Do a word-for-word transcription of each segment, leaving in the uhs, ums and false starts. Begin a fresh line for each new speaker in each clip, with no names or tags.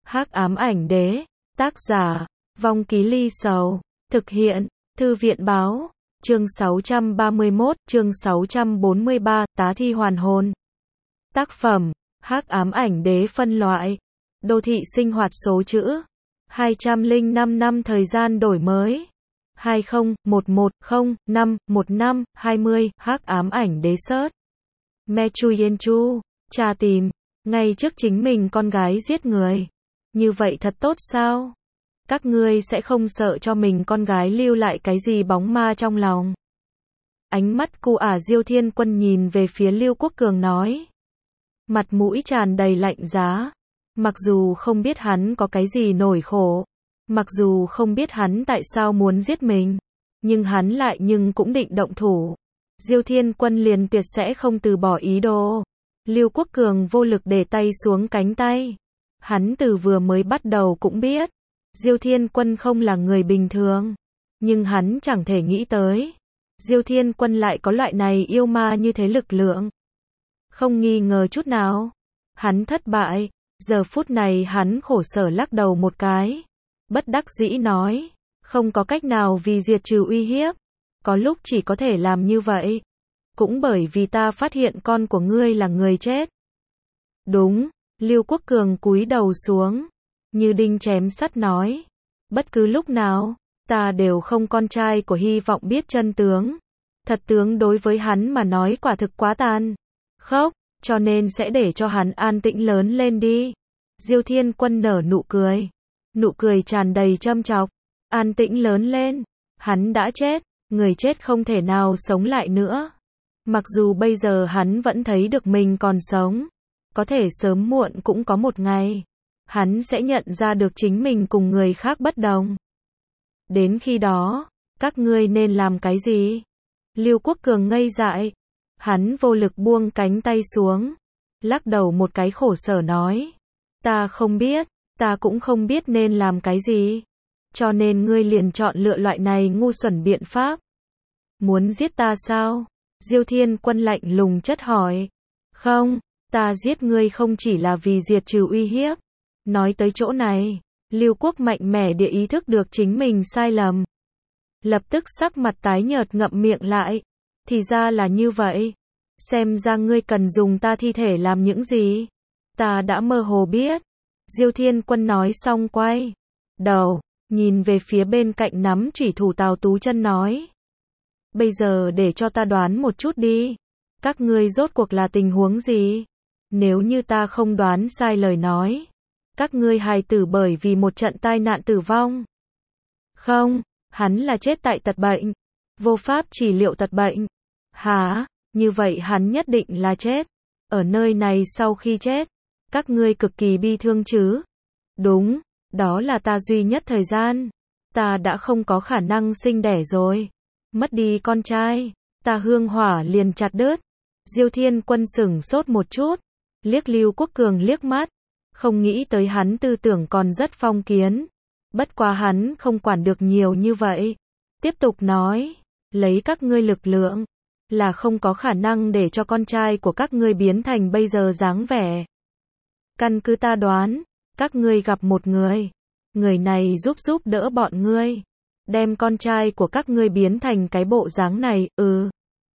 Hắc ám ảnh đế, tác giả, Vong Ký Ly Sầu, thực hiện, Thư viện báo, chương sáu trăm ba mươi mốt, chương sáu trăm bốn mươi ba, tá thi hoàn hồn. Tác phẩm, Hắc ám ảnh đế phân loại, đô thị sinh hoạt số chữ, hai trăm lẻ năm năm thời gian đổi mới, hai không một một không năm một năm hai mươi, Hắc ám ảnh đế search. Me Chu Yen Chu, tra tìm, ngay trước chính mình con gái giết người. Như vậy thật tốt sao? Các ngươi sẽ không sợ cho mình con gái lưu lại cái gì bóng ma trong lòng. Ánh mắt cu ả Diêu Thiên Quân nhìn về phía Lưu Quốc Cường nói. Mặt mũi tràn đầy lạnh giá. Mặc dù không biết hắn có cái gì nổi khổ. Mặc dù không biết hắn tại sao muốn giết mình. Nhưng hắn lại nhưng cũng định động thủ. Diêu Thiên Quân liền tuyệt sẽ không từ bỏ ý đồ. Lưu Quốc Cường vô lực để tay xuống cánh tay. Hắn từ vừa mới bắt đầu cũng biết. Diêu Thiên Quân không là người bình thường. Nhưng hắn chẳng thể nghĩ tới. Diêu Thiên Quân lại có loại này yêu ma như thế lực lượng. Không nghi ngờ chút nào. Hắn thất bại. Giờ phút này hắn khổ sở lắc đầu một cái. Bất đắc dĩ nói. Không có cách nào vì diệt trừ uy hiếp. Có lúc chỉ có thể làm như vậy. Cũng bởi vì ta phát hiện con của ngươi là người chết. Đúng. Lưu Quốc Cường cúi đầu xuống. Như đinh chém sắt nói. Bất cứ lúc nào, ta đều không con trai của hy vọng biết chân tướng. Thật tướng đối với hắn mà nói quả thực quá tàn khốc, cho nên sẽ để cho hắn an tĩnh lớn lên đi. Diêu Thiên Quân nở nụ cười. Nụ cười tràn đầy châm chọc. An tĩnh lớn lên. Hắn đã chết. Người chết không thể nào sống lại nữa. Mặc dù bây giờ hắn vẫn thấy được mình còn sống. Có thể sớm muộn cũng có một ngày. Hắn sẽ nhận ra được chính mình cùng người khác bất đồng. Đến khi đó, các ngươi nên làm cái gì? Lưu Quốc Cường ngây dại. Hắn vô lực buông cánh tay xuống. Lắc đầu một cái khổ sở nói. Ta không biết, ta cũng không biết nên làm cái gì. Cho nên ngươi liền chọn lựa loại này ngu xuẩn biện pháp. Muốn giết ta sao? Diêu Thiên Quân lạnh lùng chất hỏi. Không, ta giết ngươi không chỉ là vì diệt trừ uy hiếp. Nói tới chỗ này, Lưu Quốc mạnh mẽ địa ý thức được chính mình sai lầm. Lập tức sắc mặt tái nhợt ngậm miệng lại. Thì ra là như vậy. Xem ra ngươi cần dùng ta thi thể làm những gì. Ta đã mơ hồ biết. Diêu Thiên Quân nói xong quay đầu, nhìn về phía bên cạnh nắm chủy thủ Tào Tú Chân nói. Bây giờ để cho ta đoán một chút đi. Các ngươi rốt cuộc là tình huống gì? Nếu như ta không đoán sai lời nói. Các ngươi hài tử bởi vì một trận tai nạn tử vong. Không, hắn là chết tại tật bệnh. Vô pháp trị liệu tật bệnh. Hả? Như vậy hắn nhất định là chết. Ở nơi này sau khi chết. Các ngươi cực kỳ bi thương chứ? Đúng, đó là ta duy nhất thời gian. Ta đã không có khả năng sinh đẻ rồi. Mất đi con trai. Ta hương hỏa liền chặt đứt. Diêu Thiên Quân sửng sốt một chút. Liếc Lưu Quốc Cường liếc mắt. Không nghĩ tới hắn tư tưởng còn rất phong kiến. Bất quá hắn không quản được nhiều như vậy. Tiếp tục nói. Lấy các ngươi lực lượng. Là không có khả năng để cho con trai của các ngươi biến thành bây giờ dáng vẻ. Căn cứ ta đoán. Các ngươi gặp một người. Người này giúp giúp đỡ bọn ngươi. Đem con trai của các ngươi biến thành cái bộ dáng này, ừ.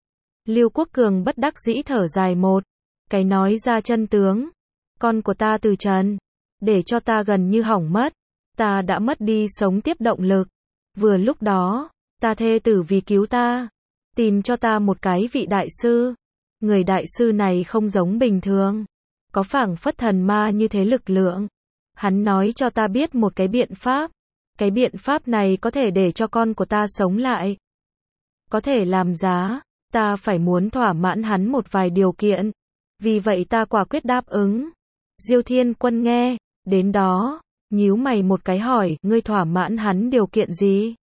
Lưu Quốc Cường bất đắc dĩ thở dài một. Cái nói ra chân tướng. Con của ta từ trần. Để cho ta gần như hỏng mất. Ta đã mất đi sống tiếp động lực. Vừa lúc đó, ta thê tử vì cứu ta. Tìm cho ta một cái vị đại sư. Người đại sư này không giống bình thường. Có phảng phất thần ma như thế lực lượng. Hắn nói cho ta biết một cái biện pháp. Cái biện pháp này có thể để cho con của ta sống lại. Có thể làm giá. Ta phải muốn thỏa mãn hắn một vài điều kiện. Vì vậy ta quả quyết đáp ứng. Diêu Thiên Quân nghe, đến đó, nhíu mày một cái hỏi, ngươi thỏa mãn hắn điều kiện gì?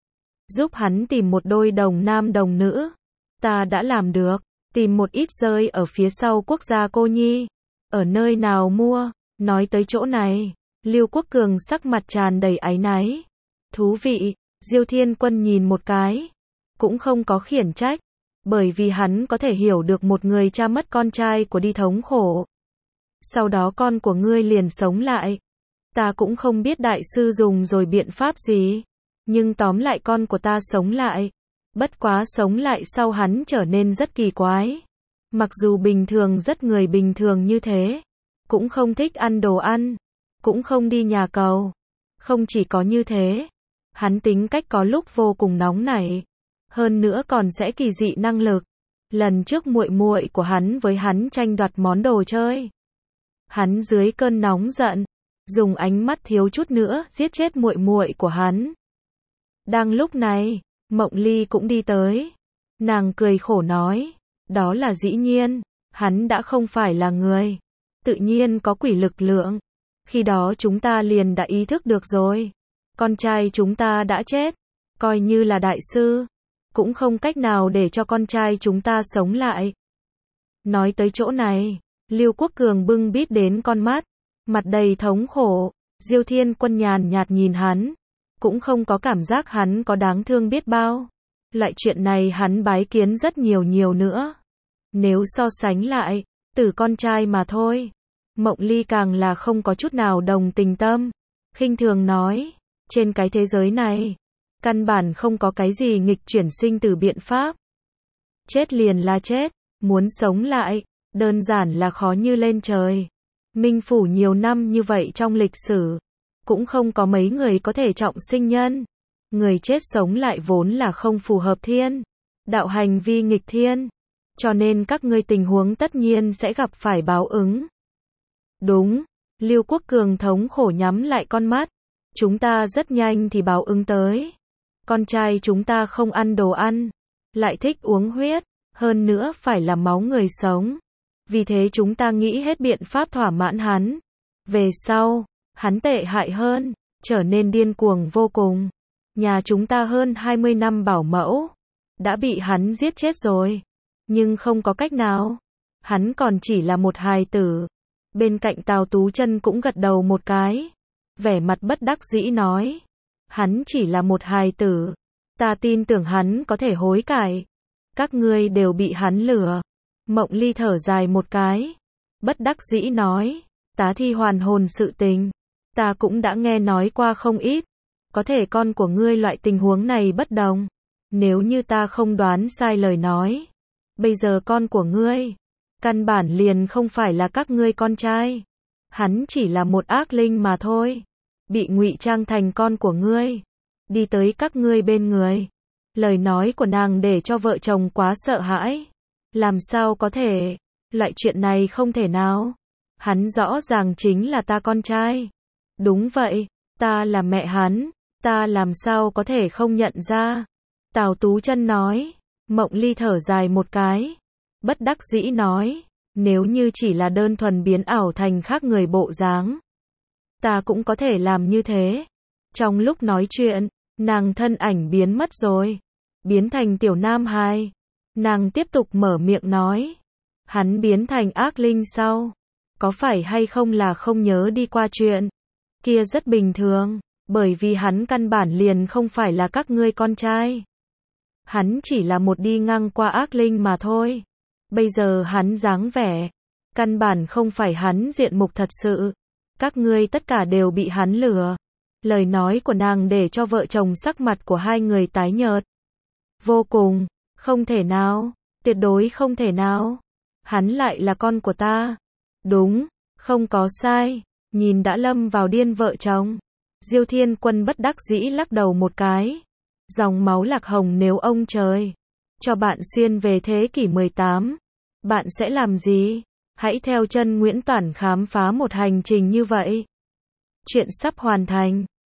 Giúp hắn tìm một đôi đồng nam đồng nữ. Ta đã làm được, tìm một ít rơi ở phía sau quốc gia cô nhi. Ở nơi nào mua? Nói tới chỗ này, Lưu Quốc Cường sắc mặt tràn đầy áy náy. Thú vị, Diêu Thiên Quân nhìn một cái. Cũng không có khiển trách. Bởi vì hắn có thể hiểu được một người cha mất con trai của đi thống khổ. Sau đó con của ngươi liền sống lại. Ta cũng không biết đại sư dùng rồi biện pháp gì. Nhưng tóm lại con của ta sống lại. Bất quá sống lại sau hắn trở nên rất kỳ quái. Mặc dù bình thường rất người bình thường như thế. Cũng không thích ăn đồ ăn. Cũng không đi nhà cầu. Không chỉ có như thế. Hắn tính cách có lúc vô cùng nóng nảy. Hơn nữa còn sẽ kỳ dị năng lực. Lần trước muội muội của hắn với hắn tranh đoạt món đồ chơi. Hắn dưới cơn nóng giận, dùng ánh mắt thiếu chút nữa giết chết muội muội của hắn. Đang lúc này, Mộng Ly cũng đi tới. Nàng cười khổ nói, đó là dĩ nhiên, hắn đã không phải là người. Tự nhiên có quỷ lực lượng. Khi đó chúng ta liền đã ý thức được rồi. Con trai chúng ta đã chết. Coi như là đại sư. Cũng không cách nào để cho con trai chúng ta sống lại. Nói tới chỗ này, Lưu Quốc Cường bưng bít đến con mắt. Mặt đầy thống khổ. Diêu Thiên Quân nhàn nhạt nhìn hắn. Cũng không có cảm giác hắn có đáng thương biết bao. Loại chuyện này hắn bái kiến rất nhiều nhiều nữa. Nếu so sánh lại, từ con trai mà thôi. Mộng Ly càng là không có chút nào đồng tình tâm. Khinh thường nói, trên cái thế giới này, căn bản không có cái gì nghịch chuyển sinh từ biện pháp. Chết liền là chết, muốn sống lại, đơn giản là khó như lên trời. Minh Phủ nhiều năm như vậy trong lịch sử, cũng không có mấy người có thể trọng sinh nhân. Người chết sống lại vốn là không phù hợp thiên. Đạo hành vi nghịch thiên. Cho nên các ngươi tình huống tất nhiên sẽ gặp phải báo ứng. Đúng, Lưu Quốc Cường thống khổ nhắm lại con mắt. Chúng ta rất nhanh thì báo ứng tới. Con trai chúng ta không ăn đồ ăn, lại thích uống huyết, hơn nữa phải là máu người sống. Vì thế chúng ta nghĩ hết biện pháp thỏa mãn hắn. Về sau, hắn tệ hại hơn, trở nên điên cuồng vô cùng. Nhà chúng ta hơn hai mươi năm bảo mẫu, đã bị hắn giết chết rồi. Nhưng không có cách nào. Hắn còn chỉ là một hài tử. Bên cạnh Tào Tú Chân cũng gật đầu một cái. Vẻ mặt bất đắc dĩ nói. Hắn chỉ là một hài tử. Ta tin tưởng hắn có thể hối cải. Các ngươi đều bị hắn lừa. Mộng Ly thở dài một cái. Bất đắc dĩ nói. Tá thi hoàn hồn sự tình. Ta cũng đã nghe nói qua không ít. Có thể con của ngươi loại tình huống này bất đồng. Nếu như ta không đoán sai lời nói. Bây giờ con của ngươi. Căn bản liền không phải là các ngươi con trai. Hắn chỉ là một ác linh mà thôi. Bị ngụy trang thành con của ngươi. Đi tới các ngươi bên người. Lời nói của nàng để cho vợ chồng quá sợ hãi. Làm sao có thể. Loại chuyện này không thể nào. Hắn rõ ràng chính là ta con trai. Đúng vậy. Ta là mẹ hắn. Ta làm sao có thể không nhận ra. Tào Tú Chân nói. Mộng Ly thở dài một cái. Bất đắc dĩ nói. Nếu như chỉ là đơn thuần biến ảo thành khác người bộ dáng. Ta cũng có thể làm như thế. Trong lúc nói chuyện, nàng thân ảnh biến mất rồi. Biến thành tiểu nam hài. Nàng tiếp tục mở miệng nói. Hắn biến thành ác linh sau. Có phải hay không là không nhớ đi qua chuyện. Kia rất bình thường. Bởi vì hắn căn bản liền không phải là các ngươi con trai. Hắn chỉ là một đi ngang qua ác linh mà thôi. Bây giờ hắn dáng vẻ. Căn bản không phải hắn diện mục thật sự. Các ngươi tất cả đều bị hắn lừa. Lời nói của nàng để cho vợ chồng sắc mặt của hai người tái nhợt. Vô cùng. Không thể nào. Tuyệt đối không thể nào. Hắn lại là con của ta. Đúng. Không có sai. Nhìn đã lâm vào điên vợ chồng. Diêu Thiên Quân bất đắc dĩ lắc đầu một cái. Dòng máu lạc hồng nếu ông trời cho bạn xuyên về thế kỷ mười tám, bạn sẽ làm gì? Hãy theo chân Nguyễn Toản khám phá một hành trình như vậy. Chuyện sắp hoàn thành.